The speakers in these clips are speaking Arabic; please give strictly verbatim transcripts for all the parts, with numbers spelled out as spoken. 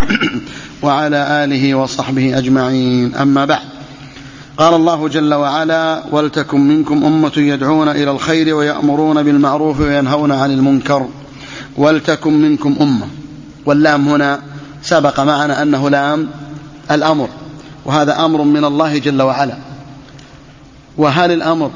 وعلى آله وصحبه أجمعين. أما بعد، قال الله جل وعلا: ولتكن منكم أمة يدعون إلى الخير ويأمرون بالمعروف وينهون عن المنكر. ولتكن منكم أمة، واللام هنا سبق معنا أنه لام الأمر، وهذا أمر من الله جل وعلا. وهل الأمر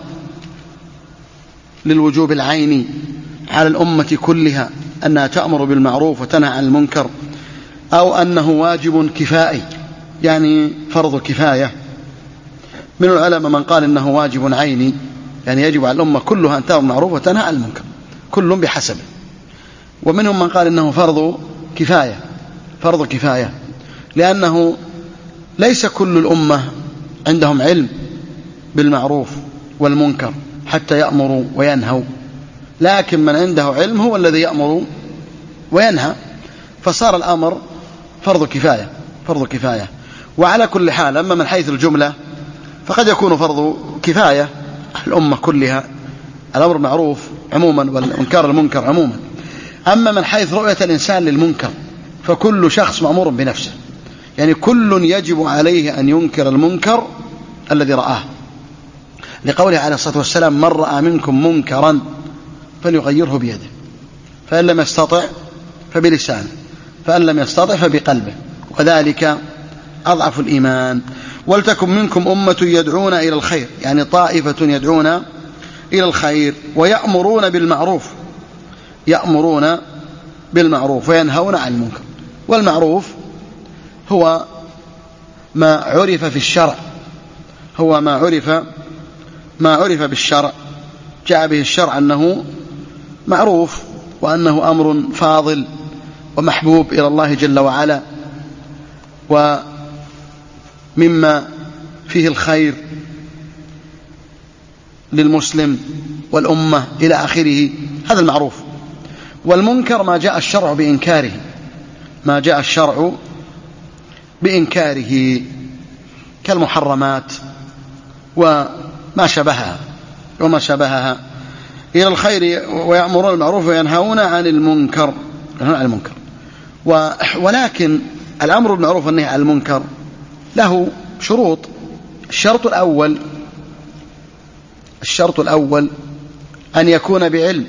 للوجوب العيني على الأمة كلها أنها تأمر بالمعروف وتنهى عن المنكر، أو أنه واجب كفائي يعني فرض كفاية؟ من العلماء من قال إنه واجب عيني، يعني يجب على الأمة كلها أن تأمر بالمعروف وتنهى عن المنكر، كل بحسبه. ومنهم من قال إنه فرض كفاية، فرض كفاية لأنه ليس كل الأمة عندهم علم بالمعروف والمنكر حتى يأمروا وينهوا، لكن من عنده علم هو الذي يأمر وينهى، فصار الأمر فرض كفاية، فرض كفاية. وعلى كل حال، أما من حيث الجملة فقد يكون فرض كفاية الأمة كلها الأمر بالمعروف عموما والإنكار المنكر عموما. أما من حيث رؤية الإنسان للمنكر فكل شخص مأمور بنفسه، يعني كل يجب عليه أن ينكر المنكر الذي رآه، لقوله عليه الصلاة والسلام: من رأى منكم منكرا فليغيره بيده، فإن لم يستطع فبلسانه، فإن لم يستطع فبقلبه، وذلك أضعف الإيمان. ولتكن منكم أمة يدعون إلى الخير، يعني طائفة يدعون إلى الخير، ويأمرون بالمعروف، يأمرون بالمعروف وينهون عن المنكر. والمعروف هو ما عرف في الشرع، هو ما عرف ما عرف بالشرع، جاء به الشرع أنه معروف وأنه أمر فاضل ومحبوب إلى الله جل وعلا، ومما فيه الخير للمسلم والأمة إلى آخره، هذا المعروف. والمنكر ما جاء الشرع بإنكاره، ما جاء الشرع بإنكاره كالمحرمات وما شبهها وما شبهها. إلى الخير ويأمرون بالمعروف وينهون عن المنكر، ينهون عن المنكر. ولكن الأمر بالمعروف والنهي عن المنكر له شروط. الشرط الأول الشرط الأول أن يكون بعلم،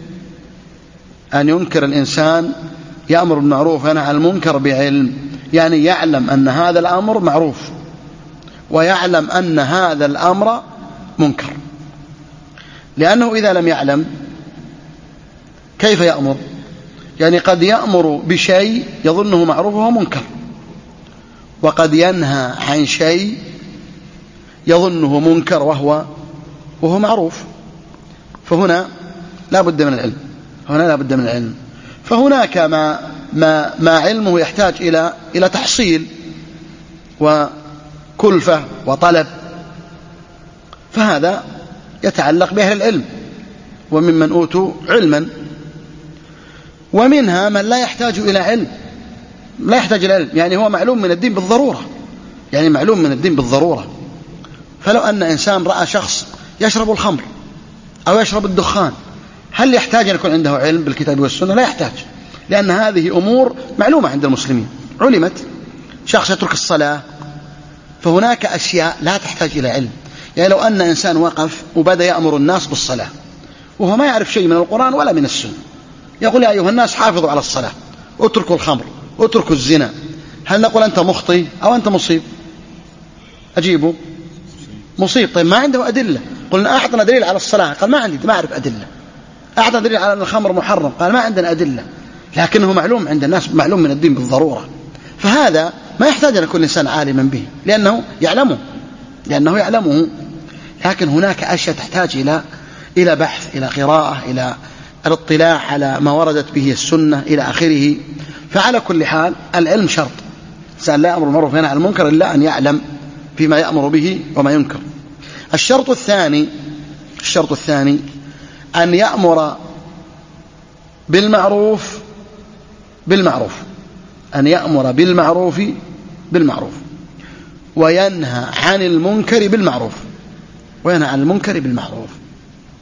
أن ينكر الإنسان يأمر بالمعروف وينهى عن المنكر بعلم، يعني يعلم أن هذا الأمر معروف ويعلم أن هذا الأمر منكر، لأنه إذا لم يعلم كيف يأمر؟ يعني قد يأمر بشيء يظنه معروف وهو منكر، وقد ينهى عن شيء يظنه منكر وهو وهو معروف. فهنا لا بد من العلم، هنا لا بد من العلم. فهناك ما ما ما علمه يحتاج إلى إلى تحصيل وكلفة وطلب، فهذا يتعلق بأهل العلم وممن أوتوا علما. ومنها من لا يحتاج إلى علم، لا يحتاج إلى علم، يعني هو معلوم من الدين بالضرورة، يعني معلوم من الدين بالضرورة. فلو أن إنسان رأى شخص يشرب الخمر أو يشرب الدخان، هل يحتاج أن يكون عنده علم بالكتاب والسنة؟ لا يحتاج، لأن هذه أمور معلومة عند المسلمين، علمت. شخص يترك الصلاة، فهناك أشياء لا تحتاج إلى علم. يعني لو أن إنسان وقف وبدأ يأمر الناس بالصلاة وهو ما يعرف شيء من القرآن ولا من السنة، يقول: يا أيها الناس حافظوا على الصلاة، اتركوا الخمر، اتركوا الزنا، هل نقول أنت مخطئ أو أنت مصيب؟ أجيبه مصيب. طيب ما عنده أدلة، قلنا أعطنا دليل على الصلاة، قال ما عندي، ما أعرف أدلة. أعطنا دليل على أن الخمر محرم، قال ما عندنا أدلة، لكنه معلوم عند الناس، معلوم من الدين بالضرورة. فهذا ما يحتاج أن يكون الإنسان عالما به، لأنه يعلمه لأنه يعلمه لكن هناك أشياء تحتاج إلى إلى بحث، إلى قراءة، إلى الاطلاع على ما وردت به السنة إلى آخره. فعلى كل حال العلم شرط. الإنسان لا يأمر بالمعروف وينهى عن المنكر إلا أن يعلم فيما يأمر به وما ينكر. الشرط الثاني الشرط الثاني أن يأمر بالمعروف بالمعروف أن يأمر بالمعروف بالمعروف وينهى عن المنكر بالمعروف وينهى عن المنكر بالمعروف.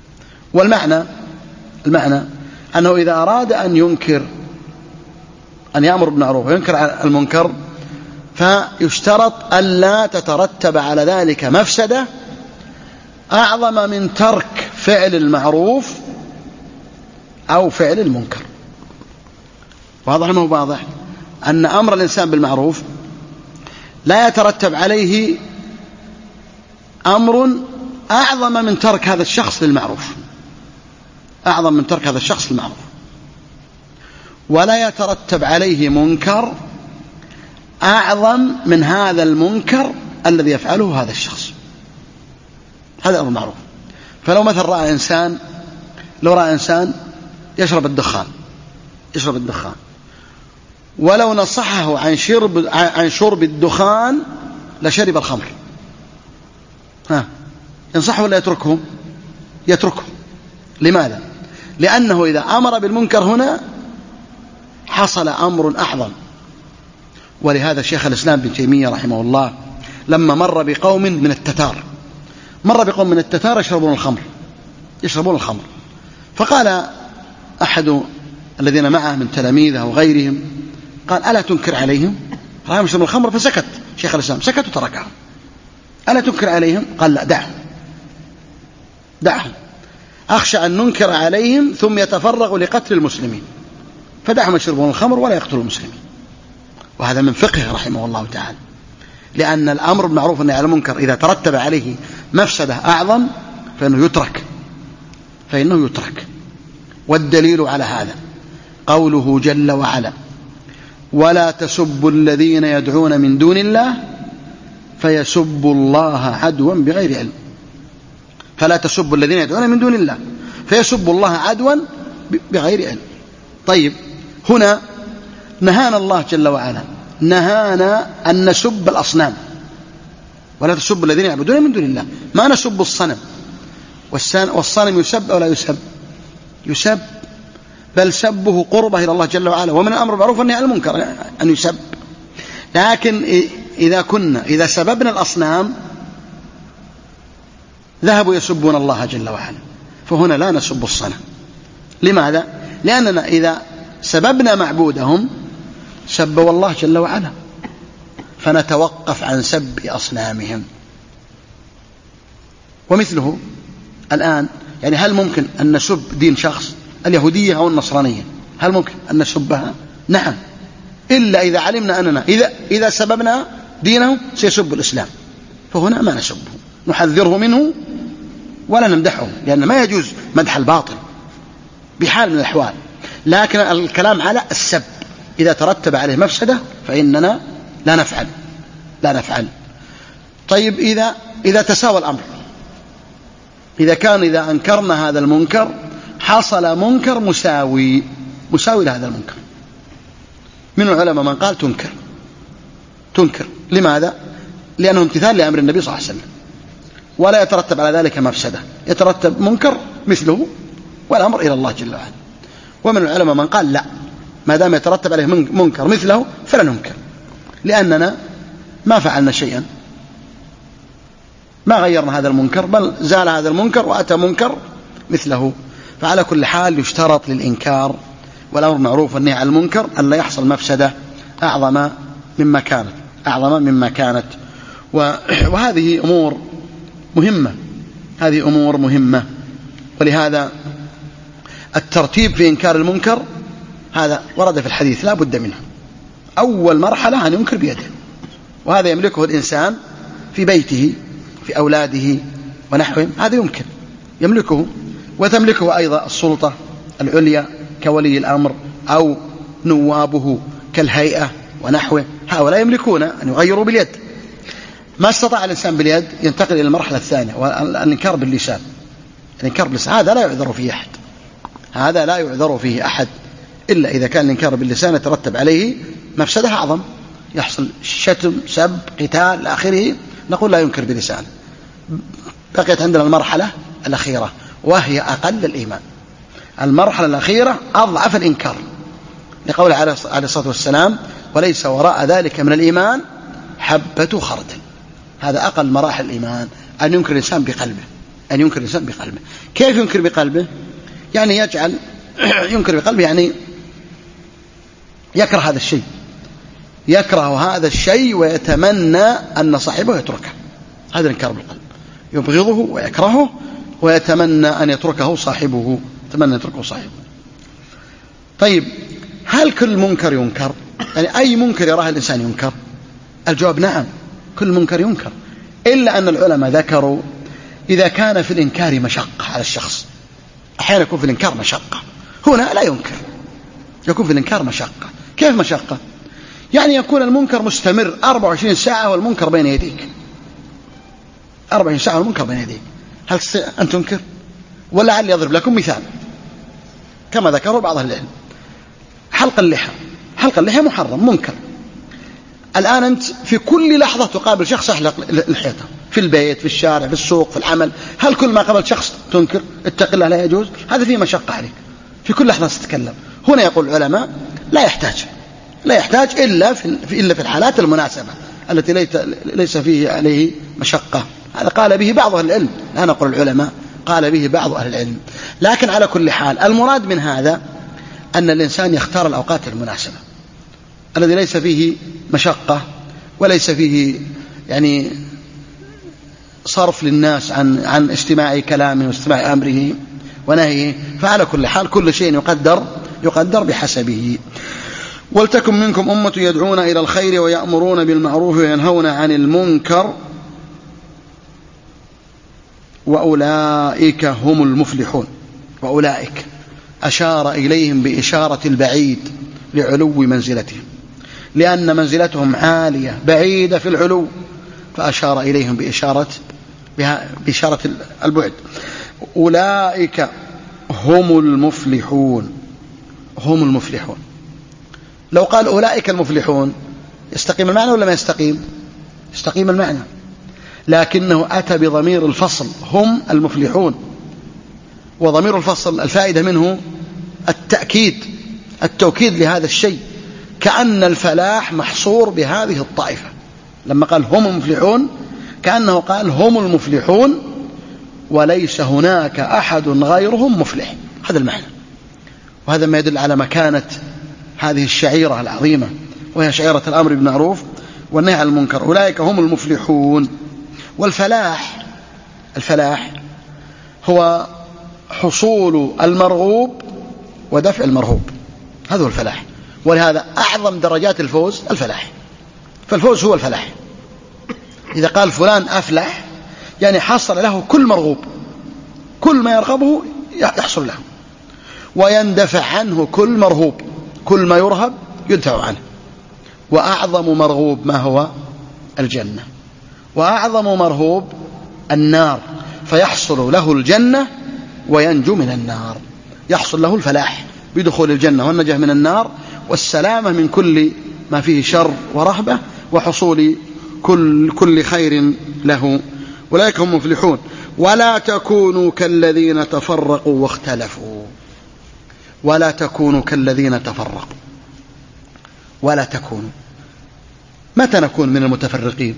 والمعنى المعنى أنه إذا أراد أن ينكر أن يأمر بالمعروف وينكر عن المنكر، فيشترط ألا تترتب على ذلك مفسدة أعظم من ترك فعل المعروف أو فعل المنكر. واضح ما هو واضح؟ أن أمر الإنسان بالمعروف لا يترتب عليه أمر أعظم من ترك هذا الشخص للمعروف، أعظم من ترك هذا الشخص للمعروف، ولا يترتب عليه منكر أعظم من هذا المنكر الذي يفعله هذا الشخص. هذا أمر معروف. فلو مثلا رأى إنسان لو رأى إنسان يشرب الدخان يشرب الدخان ولو نصحه عن شرب عن شرب الدخان لشرب الخمر، ها ينصحه ولا يتركه؟ يتركه. لماذا؟ لأنه إذا أمر بالمنكر هنا حصل أمر أعظم. ولهذا شيخ الإسلام ابن تيمية رحمه الله لما مر بقوم من التتار مر بقوم من التتار يشربون الخمر يشربون الخمر فقال أحد الذين معه من تلاميذه وغيرهم قال: ألا تنكر عليهم؟ رأيهم يشربون الخمر فسكت شيخ الإسلام، سكت وتركهم. ألا تنكر عليهم؟ قال: لا، دعهم دعهم أخشى أن ننكر عليهم ثم يتفرغوا لقتل المسلمين، فدعهم يشربون الخمر ولا يقتلوا المسلمين. وهذا من فقهه رحمه الله تعالى، لأن الأمر بالمعروف والنهي عن المنكر إذا ترتب عليه مفسدة أعظم فإنه يترك فإنه يترك والدليل على هذا قوله جل وعلا: ولا تسبوا الذين يدعون من دون الله فيسبوا الله عدوا بغير علم. فلا تسبوا الذين يدعون من دون الله فيسبوا الله عدوا بغير علم. طيب، هنا نهانا الله جل وعلا نهانا أن نسب الأصنام. ولا تسبوا الذين يعبدون من دون الله، ما نسب الصنم. والصنم يسب أو لا يسب؟ يسب، بل سبه قربه إلى الله جل وعلا، ومن الأمر بالمعروف والنهي عن المنكر أن يسب. لكن إذا كنا إذا سببنا الأصنام ذهبوا يسبون الله جل وعلا، فهنا لا نسب الصنم. لماذا؟ لأننا إذا سببنا معبودهم سبوا الله جل وعلا، فنتوقف عن سب أصنامهم. ومثله الآن، يعني هل ممكن أن نسب دين شخص، اليهودية أو النصرانية، هل ممكن أن نسبها؟ نعم، إلا إذا علمنا أننا إذا, إذا سببنا دينه سيسب الإسلام، فهنا ما نسبه، نحذره منه ولا نمدحه، لأن ما يجوز مدح الباطل بحال من الأحوال. لكن الكلام على السب إذا ترتب عليه مفسدة فإننا لا نفعل لا نفعل طيب، إذا إذا تساوى الأمر، إذا كان إذا أنكرنا هذا المنكر حصل منكر مساوي مساوي لهذا المنكر، من العلماء من قال تنكر تنكر لماذا؟ لأنه امتثال لأمر النبي صلى الله عليه وسلم، ولا يترتب على ذلك مفسدة، يترتب منكر مثله والأمر إلى الله جل وعلا. ومن العلماء من قال لا، ما دام يترتب عليه منكر مثله فلا ننكر، لأننا ما فعلنا شيئا، ما غيرنا هذا المنكر، بل زال هذا المنكر وأتى منكر مثله. فعلى كل حال يشترط للإنكار والأمر معروف والنهي عن المنكر أن لا يحصل مفسدة أعظم مما كانت أعظم مما كانت وهذه أمور مهمة هذه أمور مهمة ولهذا الترتيب في إنكار المنكر هذا ورد في الحديث لا بد منه. أول مرحلة أن ينكر بيده، وهذا يملكه الإنسان في بيته في أولاده ونحوهم، هذا يمكن يملكه، وتملكه أيضا السلطة العليا كولي الأمر أو نوابه كالهيئة ونحوه، هؤلاء يملكون أن يغيروا باليد. ما استطاع الإنسان باليد ينتقل إلى المرحلة الثانية والإنكار باللسان. الإنكار باللسان هذا لا يعذر فيه أحد هذا لا يعذر فيه أحد إلا إذا كان الإنكار باللسان يترتب عليه مفسدة أعظم، يحصل شتم سب قتال آخره، نقول لا ينكر بلسان. بقيت عندنا المرحلة الأخيرة وهي أقل الإيمان، المرحلة الأخيرة أضعف الإنكار، لقول عليه الصلاة والسلام: وليس وراء ذلك من الإيمان حبة خردل. هذا أقل مراحل الإيمان، أن ينكر الإنسان بقلبه أن ينكر الإنسان بقلبه. كيف ينكر بقلبه؟ يعني يجعل ينكر بقلبه يعني يكره هذا الشيء، يكره هذا الشيء ويتمنى أن صاحبه يتركه. هذا الإنكار بالقلب، يبغضه ويكرهه ويتمنى أن يتركه صاحبه، يتمنى يتركه صاحبه. طيب، هل كل منكر ينكر؟ يعني أي منكر يراه الإنسان ينكر؟ الجواب نعم، كل منكر ينكر، إلا أن العلماء ذكروا إذا كان في الإنكار مشقة على الشخص. أحيانا يكون في الإنكار مشقة، هنا لا ينكر، يكون في الإنكار مشقة. كيف مشقة؟ يعني يكون المنكر مستمر أربعة وعشرين ساعة والمنكر بين يديك، أربعة وعشرين ساعة والمنكر بين يديك، هل تستطيع أن تنكر؟ ولعل يضرب لكم مثال كما ذكروا بعض أهل العلم. حلق اللحى، حلق اللحى محرم منكر. الآن أنت في كل لحظة تقابل شخص يحلق لحيته، في البيت، في الشارع، في السوق، في العمل، هل كل ما قابل شخص تنكر اتق الله لا يجوز؟ هذا فيه مشقة عليك، في كل لحظة تتكلم. هنا يقول العلماء لا يحتاج، لا يحتاج إلا في إلا في الحالات المناسبة التي ليس فيه عليه مشقة. هذا قال به بعض أهل العلم، لا نقول العلماء، قال به بعض أهل العلم. لكن على كل حال المراد من هذا أن الإنسان يختار الأوقات المناسبة الذي ليس فيه مشقة وليس فيه يعني صرف للناس عن عن استماع كلامه واستماع أمره ونهيه. فعلى كل حال كل شيء يقدر يقدر بحسبه. ولتكن منكم أمة يدعون إلى الخير ويأمرون بالمعروف وينهون عن المنكر وأولئك هم المفلحون. وأولئك أشار إليهم بإشارة البعيد لعلو منزلتهم، لأن منزلتهم عالية بعيدة في العلو، فأشار إليهم بإشارة بإشارة البعد. أولئك هم المفلحون، هم المفلحون. لو قال أولئك المفلحون يستقيم المعنى ولا ما يستقيم؟ يستقيم المعنى، لكنه أتى بضمير الفصل هم المفلحون، وضمير الفصل الفائدة منه التأكيد، التوكيد لهذا الشيء، كأن الفلاح محصور بهذه الطائفة. لما قال هم المفلحون كأنه قال هم المفلحون وليس هناك أحد غيرهم مفلح. هذا المعنى، وهذا ما يدل على مكانة هذه الشعيرة العظيمة، وهي شعيرة الأمر بالمعروف والنهي عن المنكر. أولئك هم المفلحون. والفلاح، الفلاح هو حصول المرغوب ودفع المرهوب، هذا هو الفلاح. ولهذا أعظم درجات الفوز الفلاح، فالفوز هو الفلاح. إذا قال فلان أفلح يعني حصل له كل مرغوب، كل ما يرغبه يحصل له، ويندفع عنه كل مرهوب، كل ما يرهب يدفع عنه. وأعظم مرغوب ما هو؟ الجنة. وأعظم مرهوب النار، فيحصل له الجنة وينجو من النار، يحصل له الفلاح بدخول الجنة والنجاة من النار والسلامة من كل ما فيه شر ورهبة وحصول كل, كل خير له. أولئك هم مفلحون. ولا تكونوا كالذين تفرقوا واختلفوا، ولا تكونوا كالذين تفرقوا. ولا تكونوا، متى نكون من المتفرقين؟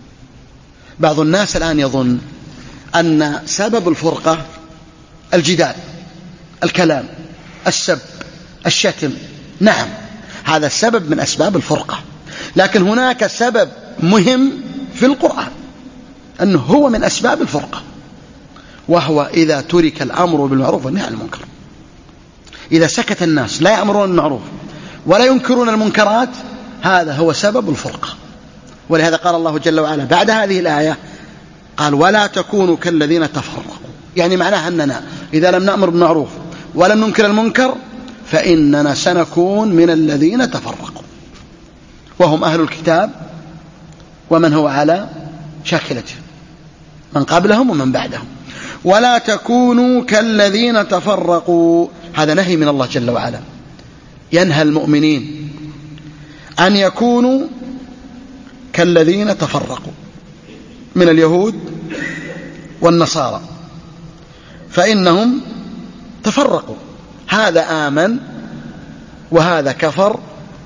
بعض الناس الآن يظن أن سبب الفرقة الجدال، الكلام، السب، الشتم. نعم، هذا السبب من أسباب الفرقة، لكن هناك سبب مهم في القرآن أنه هو من أسباب الفرقة، وهو إذا ترك الأمر بالمعروف والنهي عن المنكر. إذا سكت الناس لا يأمرون بالمعروف ولا ينكرون المنكرات، هذا هو سبب الفرقة. ولهذا قال الله جل وعلا بعد هذه الآية قال ولا تكونوا كالذين تفرقوا، يعني معناها أننا إذا لم نأمر بالمعروف ولم ننكر المنكر فإننا سنكون من الذين تفرقوا، وهم أهل الكتاب ومن هو على شاكلته، من قبلهم ومن بعدهم. ولا تكونوا كالذين تفرقوا، هذا نهي من الله جل وعلا، ينهى المؤمنين أن يكونوا كالذين تفرقوا من اليهود والنصارى، فإنهم تفرقوا، هذا آمن وهذا كفر،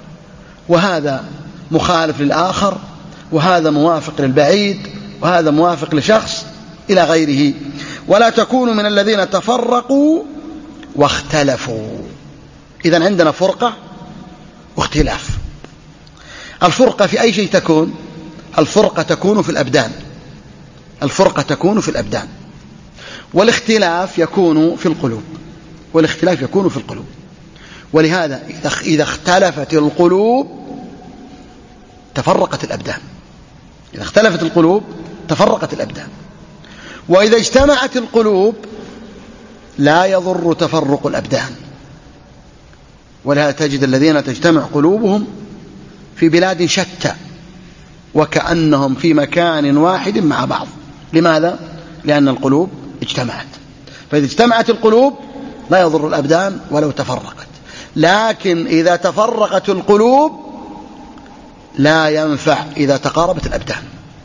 وهذا مخالف للآخر، وهذا موافق للبعيد، وهذا موافق لشخص إلى غيره. ولا تكونوا من الذين تفرقوا واختلفوا. إذن عندنا فرقة واختلاف. الفرقة في أي شيء تكون؟ الفرقة تكون في الأبدان، الفرقة تكون في الأبدان، والاختلاف يكون في القلوب، والاختلاف يكون في القلوب. ولهذا إذا اختلفت القلوب تفرقت الأبدان، إذا اختلفت القلوب تفرقت الأبدان. وإذا اجتمعت القلوب لا يضر تفرق الأبدان. ولهذا تجد الذين تجتمع قلوبهم في بلاد شتى وكأنهم في مكان واحد مع بعض. لماذا؟ لأن القلوب اجتمعت. فإذا اجتمعت القلوب لا يضر الأبدان ولو تفرقت، لكن إذا تفرقت القلوب لا ينفع إذا تقاربت الأبدان.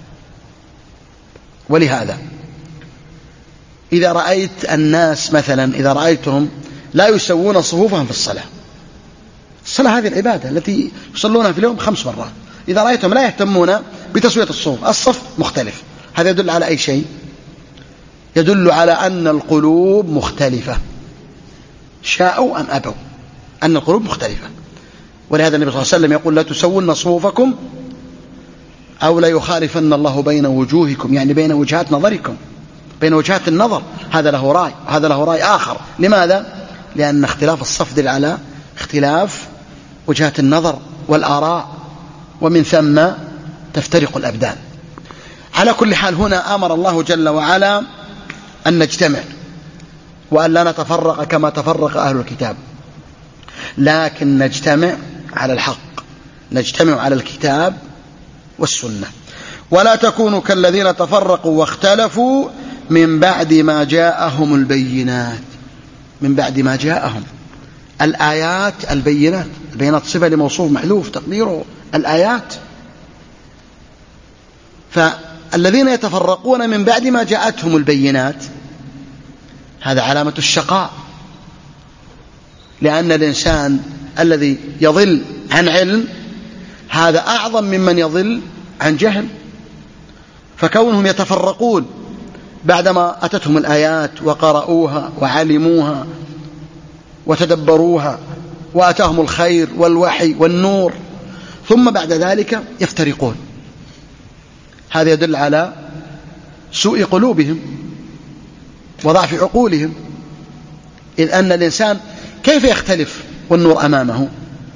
ولهذا إذا رأيت الناس مثلا، إذا رأيتهم لا يسوون صفوفهم في الصلاة، الصلاة هذه العبادة التي يصلونها في اليوم خمس مرات، إذا رأيتهم لا يهتمون بتسوية الصفوف، الصف مختلف، هذا يدل على أي شيء؟ يدل على أن القلوب مختلفة، شاءوا أم أبوا، أن القلوب مختلفة. ولهذا النبي صلى الله عليه وسلم يقول: لا تسوون صفوفكم أو لا يخالفن الله بين وجوهكم، يعني بين وجهات نظركم، بين وجهات النظر، هذا له رأي وهذا له رأي آخر. لماذا؟ لأن اختلاف الصف دل على اختلاف وجهات النظر والآراء، ومن ثم تفترق الأبدان. على كل حال هنا أمر الله جل وعلا أن نجتمع وأن لا نتفرق كما تفرق أهل الكتاب، لكن نجتمع على الحق، نجتمع على الكتاب والسنة. ولا تكونوا كالذين تفرقوا واختلفوا من بعد ما جاءهم البينات، من بعد ما جاءهم الآيات، البينات، البينات صفة لموصوف محذوف تقديره الآيات. فالذين يتفرقون من بعد ما جاءتهم البينات هذا علامة الشقاء، لأن الإنسان الذي يضل عن علم هذا أعظم ممن يضل عن جهل. فكونهم يتفرقون بعدما أتتهم الآيات وقرأوها وعلموها وتدبروها وأتاهم الخير والوحي والنور، ثم بعد ذلك يفترقون، هذا يدل على سوء قلوبهم وضعف عقولهم. إذ أن الإنسان كيف يختلف والنور أمامه؟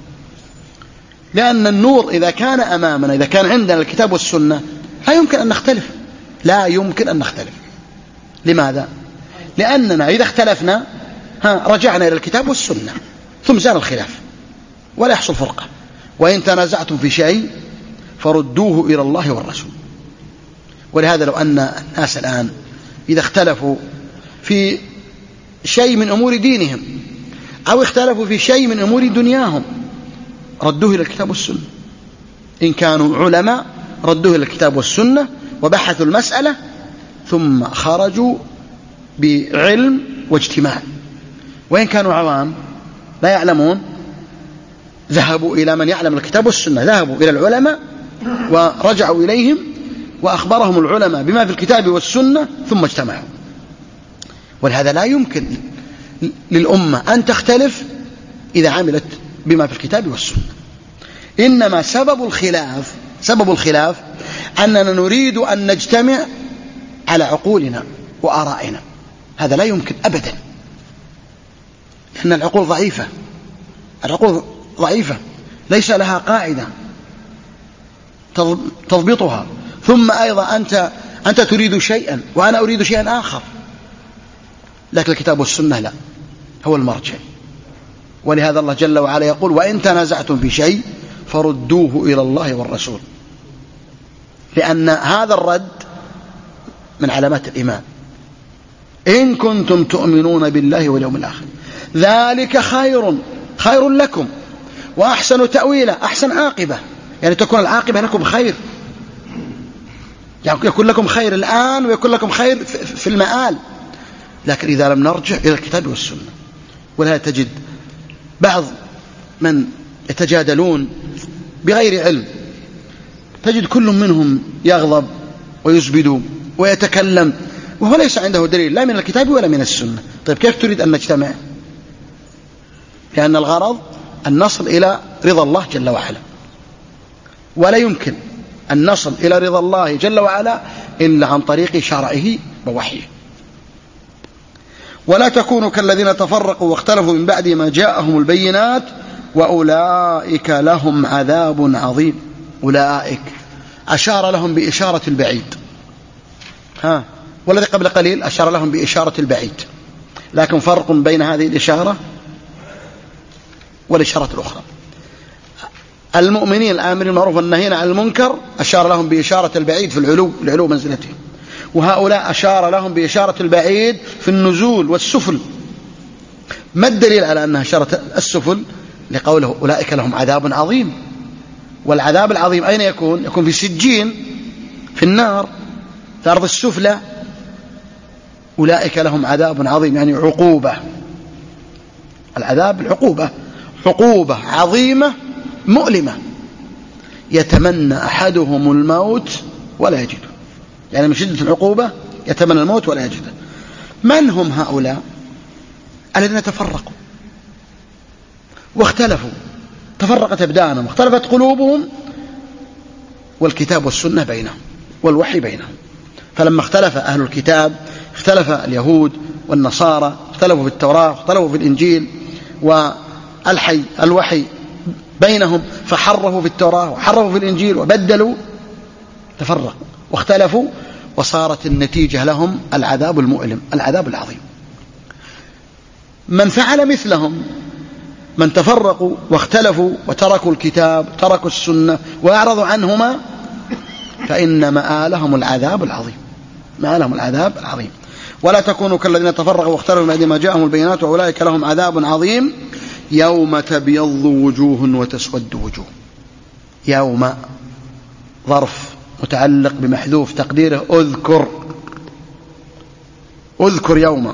لأن النور إذا كان أمامنا، إذا كان عندنا الكتاب والسنة، لا يمكن أن نختلف، لا يمكن أن نختلف. لماذا؟ لأننا إذا اختلفنا ها رجعنا إلى الكتاب والسنة ثم زال الخلاف ولا يحصل فرقة. وإن تنازعتم في شيء فردوه إلى الله والرسول. ولهذا لو أن الناس الآن إذا اختلفوا في شيء من أمور دينهم أو اختلفوا في شيء من أمور دنياهم ردوه إلى الكتاب والسنة. إن كانوا علماء ردوه إلى الكتاب والسنة وبحثوا المسألة ثم خرجوا بعلم واجتماع. وإن كانوا عوام لا يعلمون ذهبوا إلى من يعلم الكتاب والسنة، ذهبوا إلى العلماء ورجعوا إليهم وأخبرهم العلماء بما في الكتاب والسنة ثم اجتمعوا. ولهذا لا يمكن للأمة أن تختلف إذا عملت بما في الكتاب والسنة. إنما سبب الخلاف سبب الخلاف أننا نريد أن نجتمع على عقولنا وآرائنا، هذا لا يمكن أبدا، لأن العقول ضعيفة، العقول ضعيفة ليس لها قاعدة تضبطها. ثم أيضا أنت, أنت تريد شيئا وأنا أريد شيئا آخر، لكن الكتاب والسنة لا، هو المرجع. ولهذا الله جل وعلا يقول: وإن تنازعتم في شيء فردوه إلى الله والرسول، لأن هذا الرد من علامات الإيمان. إن كنتم تؤمنون بالله واليوم الآخر ذلك خير خير لكم وأحسن تأويلا، أحسن عاقبة، يعني تكون العاقبة لكم خير، يعني يكون لكم خير الآن ويكون لكم خير في المآل. لكن إذا لم نرجع إلى الكتاب والسنة. ولهذا تجد بعض من يتجادلون بغير علم، تجد كل منهم يغضب ويزبد ويتكلم وهو ليس عنده دليل لا من الكتاب ولا من السنة. طيب كيف تريد أن نجتمع؟ لأن الغرض أن نصل إلى رضا الله جل وعلا، ولا يمكن أن نصل إلى رضا الله جل وعلا إلا عن طريق شرعه ووحيه. ولا تكونوا كالذين تفرقوا واختلفوا من بعد ما جاءهم البينات وأولئك لهم عذاب عظيم. أولئك أشار لهم بإشارة البعيد، ها، والذي قبل قليل أشار لهم بإشارة البعيد، لكن فرق بين هذه الإشارة والإشارة الأخرى. المؤمنين الآمرين بالمعروف والناهين عن المنكر أشار لهم بإشارة البعيد في العلو، العلو منزلتهم، وهؤلاء أشار لهم بإشارة البعيد في النزول والسفل. ما الدليل على أنها إشارة السفل؟ لقوله أولئك لهم عذاب عظيم. والعذاب العظيم أين يكون؟ يكون في سجين، في النار، في أرض السفلى. أولئك لهم عذاب عظيم يعني عقوبة، العذاب العقوبة، عقوبة عظيمة مؤلمة يتمنى أحدهم الموت ولا يجده، يعني من شدة العقوبة يتمنى الموت ولا يجده. من هم هؤلاء الذين تفرقوا واختلفوا؟ تفرقت أبدانهم واختلفت قلوبهم، والكتاب والسنة بينهم والوحي بينهم. فلما اختلف أهل الكتاب، اختلف اليهود والنصارى، اختلفوا في التوراة واختلفوا في الإنجيل، والحي الوحي بينهم، فحرفوا في التوراة وحرفوا في الإنجيل وبدلوا، تفرقوا واختلفوا، وصارت النتيجة لهم العذاب المؤلم، العذاب العظيم. من فعل مثلهم، من تفرقوا واختلفوا وتركوا الكتاب تركوا السنة وأعرضوا عنهما، فإن مآلهم العذاب العظيم، مآلهم العذاب العظيم. ولا تكونوا كالذين تفرقوا واختلفوا بعد ما جاءهم البينات وأولئك لهم عذاب عظيم يوم تبيض وجوه وتسود وجوه. يوم ظرف متعلق بمحذوف تقديره أذكر، أذكر يوم.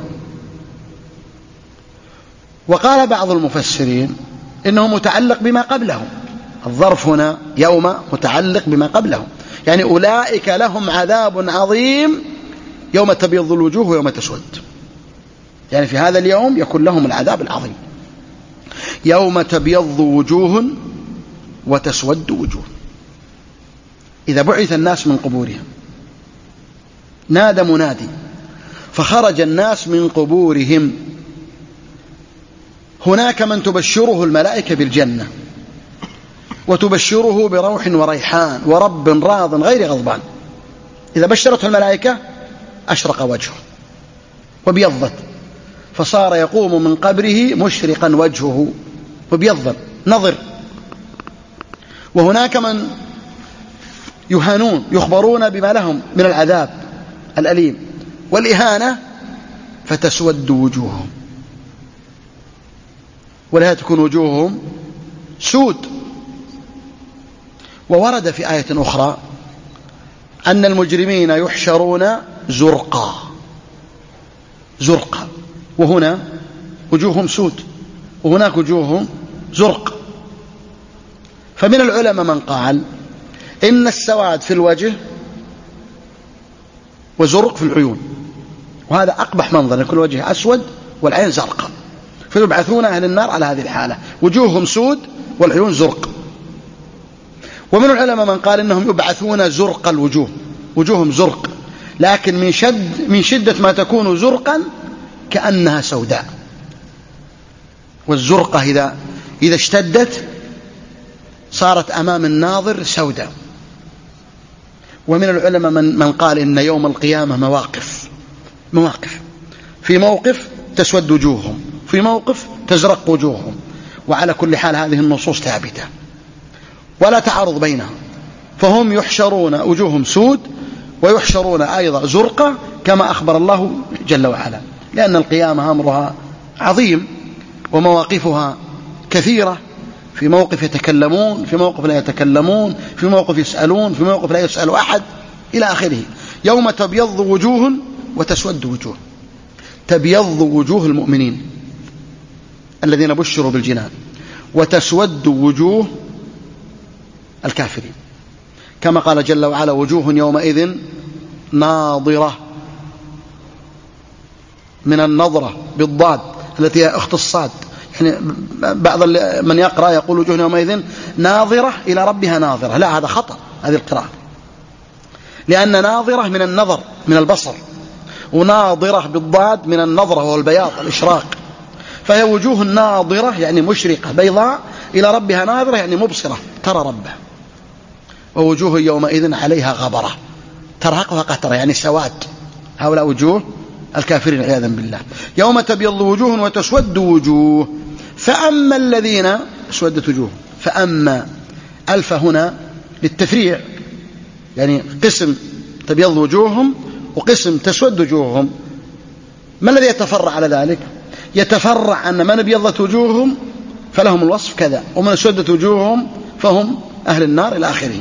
وقال بعض المفسرين إنه متعلق بما قبله، الظرف هنا يوم متعلق بما قبله، يعني أولئك لهم عذاب عظيم يوم تبيض الوجوه ويوم تسود، يعني في هذا اليوم يكون لهم العذاب العظيم. يوم تبيض وجوه وتسود وجوه، إذا بعث الناس من قبورهم نادى منادي فخرج الناس من قبورهم، هناك من تبشره الملائكة بالجنة وتبشره بروح وريحان ورب راض غير غضبان. إذا بشرته الملائكة أشرق وجهه وبيضت، فصار يقوم من قبره مشرقا وجهه وبيضا نظر. وهناك من يهانون يخبرون بما لهم من العذاب الأليم والإهانة فتسود وجوههم، ولهذا تكون وجوههم سود. وورد في آية أخرى أن المجرمين يحشرون زرقا، زرقا، وهنا وجوههم سود وهناك وجوههم زرق. فمن العلماء من قال إن السواد في الوجه وزرق في العيون، وهذا أقبح منظر، يكون الوجه أسود والعين زرقاء، فيبعثون أهل النار على هذه الحالة، وجوههم سود والعيون زرق. ومن العلماء من قال إنهم يبعثون زرق الوجوه، وجوههم زرق، لكن من شد من شدة ما تكون زرقا كأنها سوداء، والزرقة إذا إذا اشتدت صارت أمام الناظر سوداء. ومن العلماء من, من قال إن يوم القيامة مواقف، مواقف في موقف تسود وجوههم، في موقف تزرق وجوههم. وعلى كل حال هذه النصوص ثابتة ولا تعارض بينها، فهم يحشرون وجوههم سود ويحشرون أيضا زرقة كما أخبر الله جل وعلا، لأن القيامة أمرها عظيم ومواقفها كثيرة، في موقف يتكلمون، في موقف لا يتكلمون، في موقف يسألون، في موقف لا يسأل أحد، إلى آخره. يوم تبيض وجوه وتسود وجوه. تبيض وجوه المؤمنين الذين بشروا بالجنان، وتسود وجوه الكافرين، كما قال جل وعلا وجوه يومئذ ناظرة، من النظرة بالضاد التي هي أخت الصاد، يعني بعض من يقرأ يقول وجوه يومئذ ناظرة إلى ربها ناظرة، لا، هذا خطأ هذه القراءة، لأن ناظرة من النظر من البصر، وناظرة بالضاد من النظرة وهو البياض الإشراق، فهي وجوه ناظرة يعني مشرقة بيضاء، إلى ربها ناظرة يعني مبصرة ترى ربها. ووجوه يومئذ عليها غبرة ترهقها قترة يعني سواد، هؤلاء وجوه الكافرين عياذا بالله. يوم تبيض وجوه وتسود وجوه، فأما الذين اسودت وجوه، فأما ألف هنا للتفريع، يعني قسم تبيض وجوههم وقسم تسود وجوههم. ما الذي يتفرع على ذلك؟ يتفرع أن من ابيضت وجوههم فلهم الوصف كذا، ومن اسودت وجوههم فهم أهل النار إلى آخره.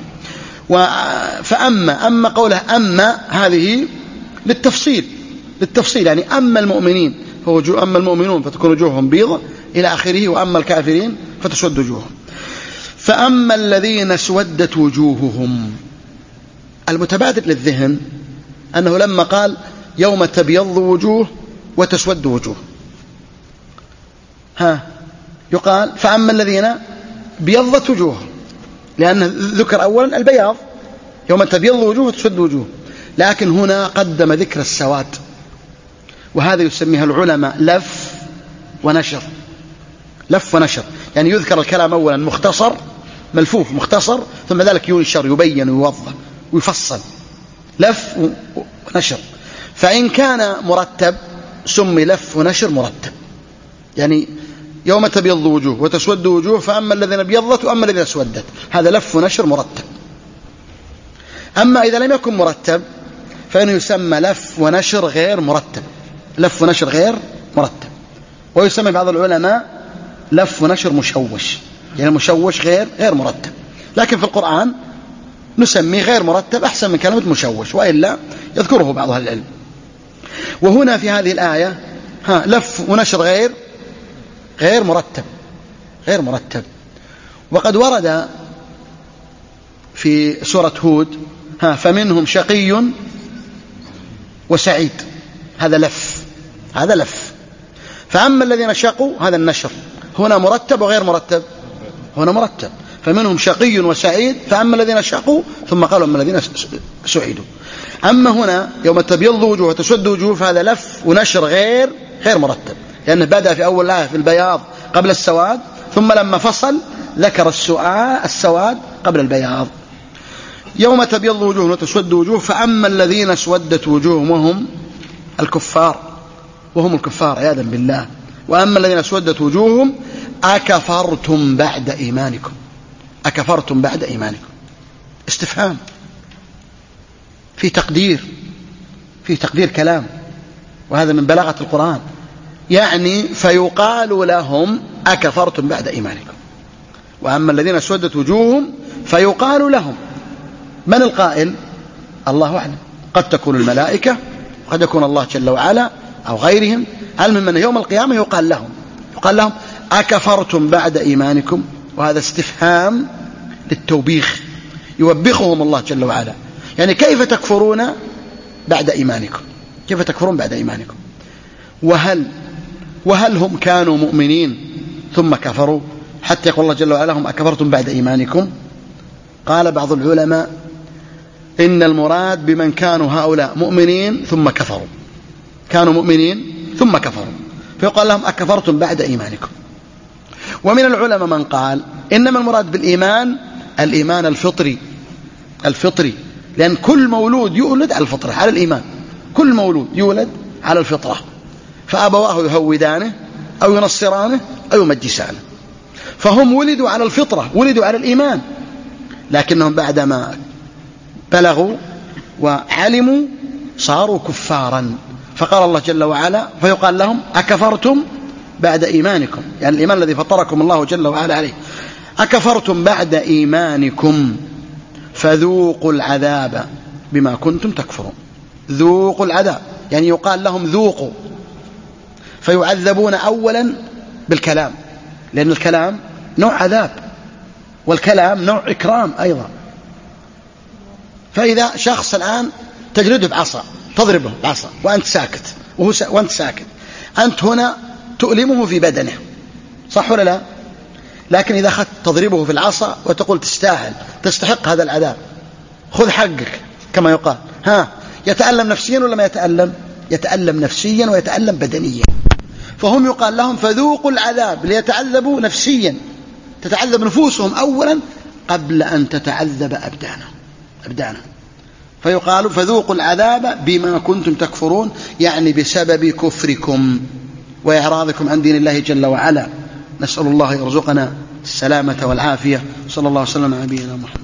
فأما أما قوله أما هذه للتفصيل للتفصيل يعني أما المؤمنين فوجوه أما المؤمنون فتكون وجوههم بيضة إلى آخره، وأما الكافرين فتسود وجوههم. فأما الذين اسودت وجوههم، المتبادر للذهن أنه لما قال يوم تبيض وجوه وتسود وجوه، ها يقال فأما الذين بيضت وجوههم، لأن ذكر أولا البياض يوم تبيض وجوه وتسود وجوه، لكن هنا قدم ذكر السواد، وهذا يسميها العلماء لف ونشر. لف ونشر يعني يذكر الكلام أولا مختصر ملفوف مختصر، ثم ذلك ينشر يبين ويوضح ويفصل، لف ونشر. فإن كان مرتب سمي لف ونشر مرتب، يعني يوم تبيض وجوه وتسود وجوه، فأما الذين ابيضت وأما الذين اسودت، هذا لف ونشر مرتب. أما إذا لم يكن مرتب فإنه يسمى لف ونشر غير مرتب، لف ونشر غير مرتب، ويسمى بعض العلماء لف ونشر مشوش، يعني مشوش غير غير مرتب، لكن في القرآن نسميه غير مرتب أحسن من كلمة مشوش، وإلا يذكره بعض أهل العلم. وهنا في هذه الآية ها لف ونشر غير غير مرتب غير مرتب. وقد ورد في سورة هود ها فمنهم شقي وسعيد، هذا لف هذا لف. فأما الذين شقوا هذا النشر، هنا مرتب وغير مرتب، هنا مرتب فمنهم شقي وسعيد، فأما الذين شقوا ثم قالوا أما الذين سعيدوا. أما هنا يوم تبيض وجوه وتسود وجوه فهذا لف ونشر غير غير مرتب، لأنه بدأ في أول آية في البياض قبل السواد، ثم لما فصل ذكر السواد قبل البياض. يوم تبيض وجوه وتسود وجوه، فأما الذين اسودت وجوههم وهم الكفار وهم الكفار عياذا بالله، وأما الذين اسودت وجوههم أكفرتم بعد إيمانكم، أكفرتم بعد إيمانكم، استفهام في تقدير في تقدير كلام، وهذا من بلاغة القرآن، يعني فيقال لهم أكفرتم بعد إيمانكم. وأما الذين اسودت وجوههم فيقال لهم، من القائل؟ الله أعلم، قد تكون الملائكة، قد يكون الله جل وعلا أو غيرهم، المهم أن يوم القيامة يقال لهم يقال لهم أكفرتم بعد إيمانكم، وهذا استفهام للتوبيخ، يوبخهم الله جل وعلا، يعني كيف تكفرون بعد إيمانكم، كيف تكفرون بعد إيمانكم؟ وهل وهل هم كانوا مؤمنين ثم كفروا حتى يقول الله جل وعلا هم أكفرتم بعد إيمانكم؟ قال بعض العلماء إن المراد بمن كانوا هؤلاء مؤمنين ثم كفروا، كانوا مؤمنين ثم كفروا، فيقال لهم أكفرتم بعد إيمانكم. ومن العلماء من قال إنما المراد بالإيمان الإيمان الفطري الفطري لأن كل مولود يولد على الفطرة على الإيمان، كل مولود يولد على الفطرة، فأبواه يهودانه أو ينصرانه أو يمجسانه، فهم ولدوا على الفطرة، ولدوا على الإيمان، لكنهم بعدما بلغوا وعلموا صاروا كفارا، فقال الله جل وعلا فيقال لهم أكفرتم بعد إيمانكم، يعني الإيمان الذي فطركم الله جل وعلا عليه، أكفرتم بعد إيمانكم فذوقوا العذاب بما كنتم تكفرون. ذوقوا العذاب يعني يقال لهم ذوقوا، فيعذبون أولا بالكلام، لأن الكلام نوع عذاب والكلام نوع إكرام أيضا. فإذا شخص الآن تجلده بعصا، تضربه بعصا وأنت ساكت وهو سا... وأنت ساكت، أنت هنا تؤلمه في بدنه صح ولا لا؟ لكن إذا أخذت تضربه في العصا وتقول تستاهل تستحق هذا العذاب، خذ حقك كما يقال، ها يتألم نفسيا ولا ما يتألم؟ يتألم نفسيا ويتألم بدنيا. فهم يقال لهم فذوقوا العذاب ليتعذبوا نفسيا، تتعذب نفوسهم أولا قبل أن تتعذب أبدانهم أبدانهم فيقال فذوقوا العذاب بما كنتم تكفرون، يعني بسبب كفركم وإعراضكم عن دين الله جل وعلا. نسأل الله يرزقنا السلامة والعافية. صلى الله وسلم على نبينا محمد.